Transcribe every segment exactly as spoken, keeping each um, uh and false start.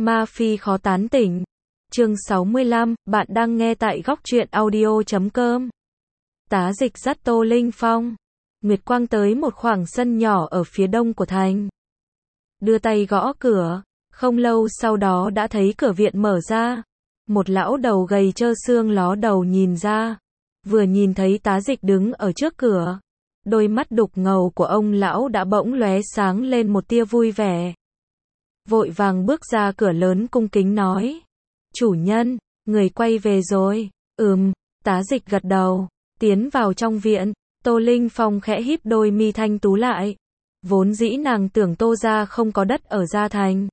Ma Phi khó tán tỉnh. Chương sáu mươi lăm, bạn đang nghe tại góc truyện audio chấm com. Tá Dịch dắt Tô Linh Phong, Nguyệt Quang tới một khoảng sân nhỏ ở phía đông của thành. Đưa tay gõ cửa, không lâu sau đó đã thấy cửa viện mở ra. Một lão đầu gầy trơ xương ló đầu nhìn ra, vừa nhìn thấy Tá Dịch đứng ở trước cửa. Đôi mắt đục ngầu của ông lão đã bỗng lóe sáng lên một tia vui vẻ. Vội vàng bước ra cửa lớn cung kính nói: "Chủ nhân, người quay về rồi." "Ừm." Tá Dịch gật đầu, tiến vào trong viện. Tô Linh Phong khẽ híp đôi mi thanh tú lại. Vốn dĩ nàng tưởng Tô gia không có đất ở Gia Thành.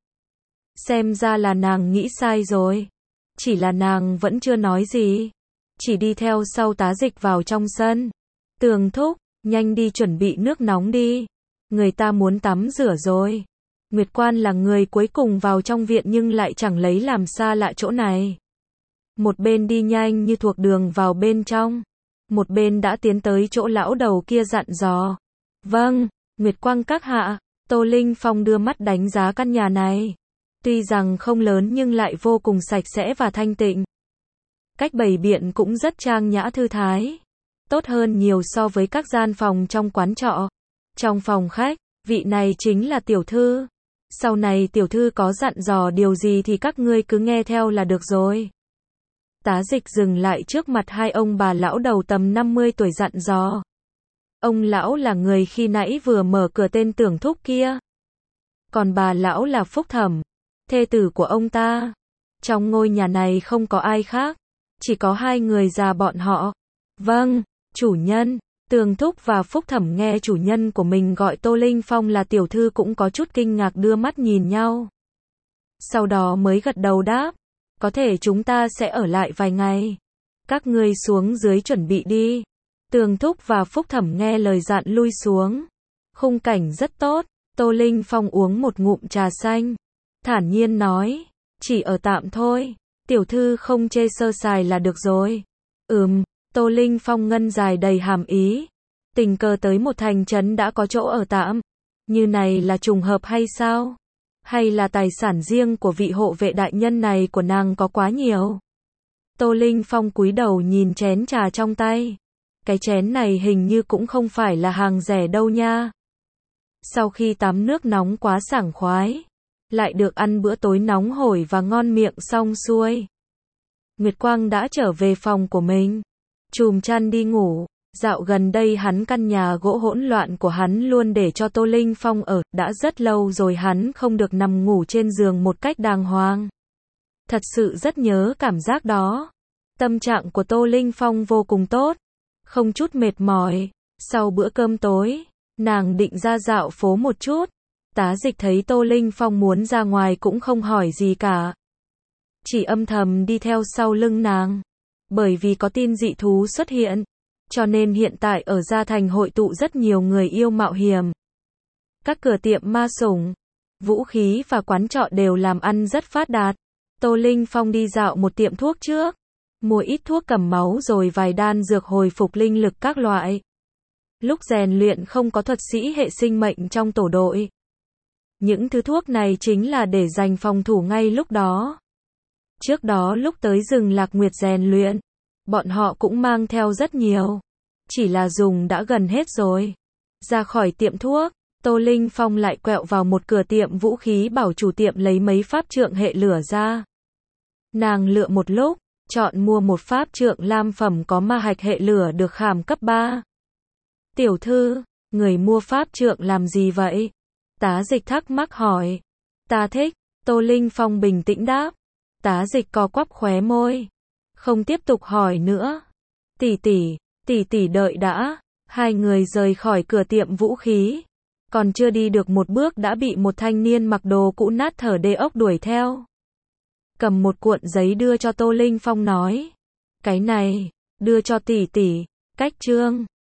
Xem ra là nàng nghĩ sai rồi. Chỉ là nàng vẫn chưa nói gì, chỉ đi theo sau Tá Dịch vào trong sân. "Tường thúc, nhanh đi chuẩn bị nước nóng đi. Người ta muốn tắm rửa rồi." Nguyệt Quan là người cuối cùng vào trong viện nhưng lại chẳng lấy làm xa lạ chỗ này. Một bên đi nhanh như thuộc đường vào bên trong, một bên đã tiến tới chỗ lão đầu kia dặn dò. "Vâng, Nguyệt Quang các hạ." Tô Linh Phong đưa mắt đánh giá căn nhà này. Tuy rằng không lớn nhưng lại vô cùng sạch sẽ và thanh tịnh. Cách bày biện cũng rất trang nhã thư thái. Tốt hơn nhiều so với các gian phòng trong quán trọ. Trong phòng khách, vị này chính là tiểu thư. Sau này tiểu thư có dặn dò điều gì thì các ngươi cứ nghe theo là được rồi. Tá Dịch dừng lại trước mặt hai ông bà lão đầu tầm năm mươi tuổi dặn dò. Ông lão là người khi nãy vừa mở cửa tên Tưởng thúc kia. Còn bà lão là Phúc Thẩm, thê tử của ông ta. Trong ngôi nhà này không có ai khác, chỉ có hai người già bọn họ. "Vâng, chủ nhân." Tường Thúc và Phúc Thẩm nghe chủ nhân của mình gọi Tô Linh Phong là tiểu thư cũng có chút kinh ngạc đưa mắt nhìn nhau. Sau đó mới gật đầu đáp: "Có thể chúng ta sẽ ở lại vài ngày. Các ngươi xuống dưới chuẩn bị đi." Tường Thúc và Phúc Thẩm nghe lời dặn lui xuống. Khung cảnh rất tốt. Tô Linh Phong uống một ngụm trà xanh, thản nhiên nói: "Chỉ ở tạm thôi. Tiểu thư không chê sơ sài là được rồi." "Ừm." Tô Linh Phong ngân dài đầy hàm ý. Tình cờ tới một thành trấn đã có chỗ ở tạm. Như này là trùng hợp hay sao? Hay là tài sản riêng của vị hộ vệ đại nhân này của nàng có quá nhiều? Tô Linh Phong cúi đầu nhìn chén trà trong tay. Cái chén này hình như cũng không phải là hàng rẻ đâu nha. Sau khi tắm nước nóng quá sảng khoái, lại được ăn bữa tối nóng hổi và ngon miệng xong xuôi, Nguyệt Quang đã trở về phòng của mình, chùm chăn đi ngủ. Dạo gần đây hắn căn nhà gỗ hỗn loạn của hắn luôn để cho Tô Linh Phong ở, đã rất lâu rồi hắn không được nằm ngủ trên giường một cách đàng hoàng. Thật sự rất nhớ cảm giác đó. Tâm trạng của Tô Linh Phong vô cùng tốt, không chút mệt mỏi. Sau bữa cơm tối, nàng định ra dạo phố một chút. Tá Dịch thấy Tô Linh Phong muốn ra ngoài cũng không hỏi gì cả, chỉ âm thầm đi theo sau lưng nàng. Bởi vì có tin dị thú xuất hiện, cho nên hiện tại ở Gia Thành hội tụ rất nhiều người yêu mạo hiểm. Các cửa tiệm ma sủng, vũ khí và quán trọ đều làm ăn rất phát đạt. Tô Linh Phong đi dạo một tiệm thuốc trước, mua ít thuốc cầm máu rồi vài đan dược hồi phục linh lực các loại. Lúc rèn luyện không có thuật sĩ hệ sinh mệnh trong tổ đội. Những thứ thuốc này chính là để dành phòng thủ ngay lúc đó. Trước đó lúc tới rừng Lạc Nguyệt rèn luyện, bọn họ cũng mang theo rất nhiều. Chỉ là dùng đã gần hết rồi. Ra khỏi tiệm thuốc, Tô Linh Phong lại quẹo vào một cửa tiệm vũ khí bảo chủ tiệm lấy mấy pháp trượng hệ lửa ra. Nàng lựa một lúc, chọn mua một pháp trượng lam phẩm có ma hạch hệ lửa được khảm cấp ba. "Tiểu thư, người mua pháp trượng làm gì vậy?" Tá Dịch thắc mắc hỏi. "Ta thích." Tô Linh Phong bình tĩnh đáp. Tá Dịch co quắp khóe môi, không tiếp tục hỏi nữa. "Tỷ tỷ, tỷ tỷ đợi đã." Hai người rời khỏi cửa tiệm vũ khí. Còn chưa đi được một bước đã bị một thanh niên mặc đồ cũ nát thở đê ốc đuổi theo. Cầm một cuộn giấy đưa cho Tô Linh Phong nói: "Cái này, đưa cho tỷ tỷ, cách chương."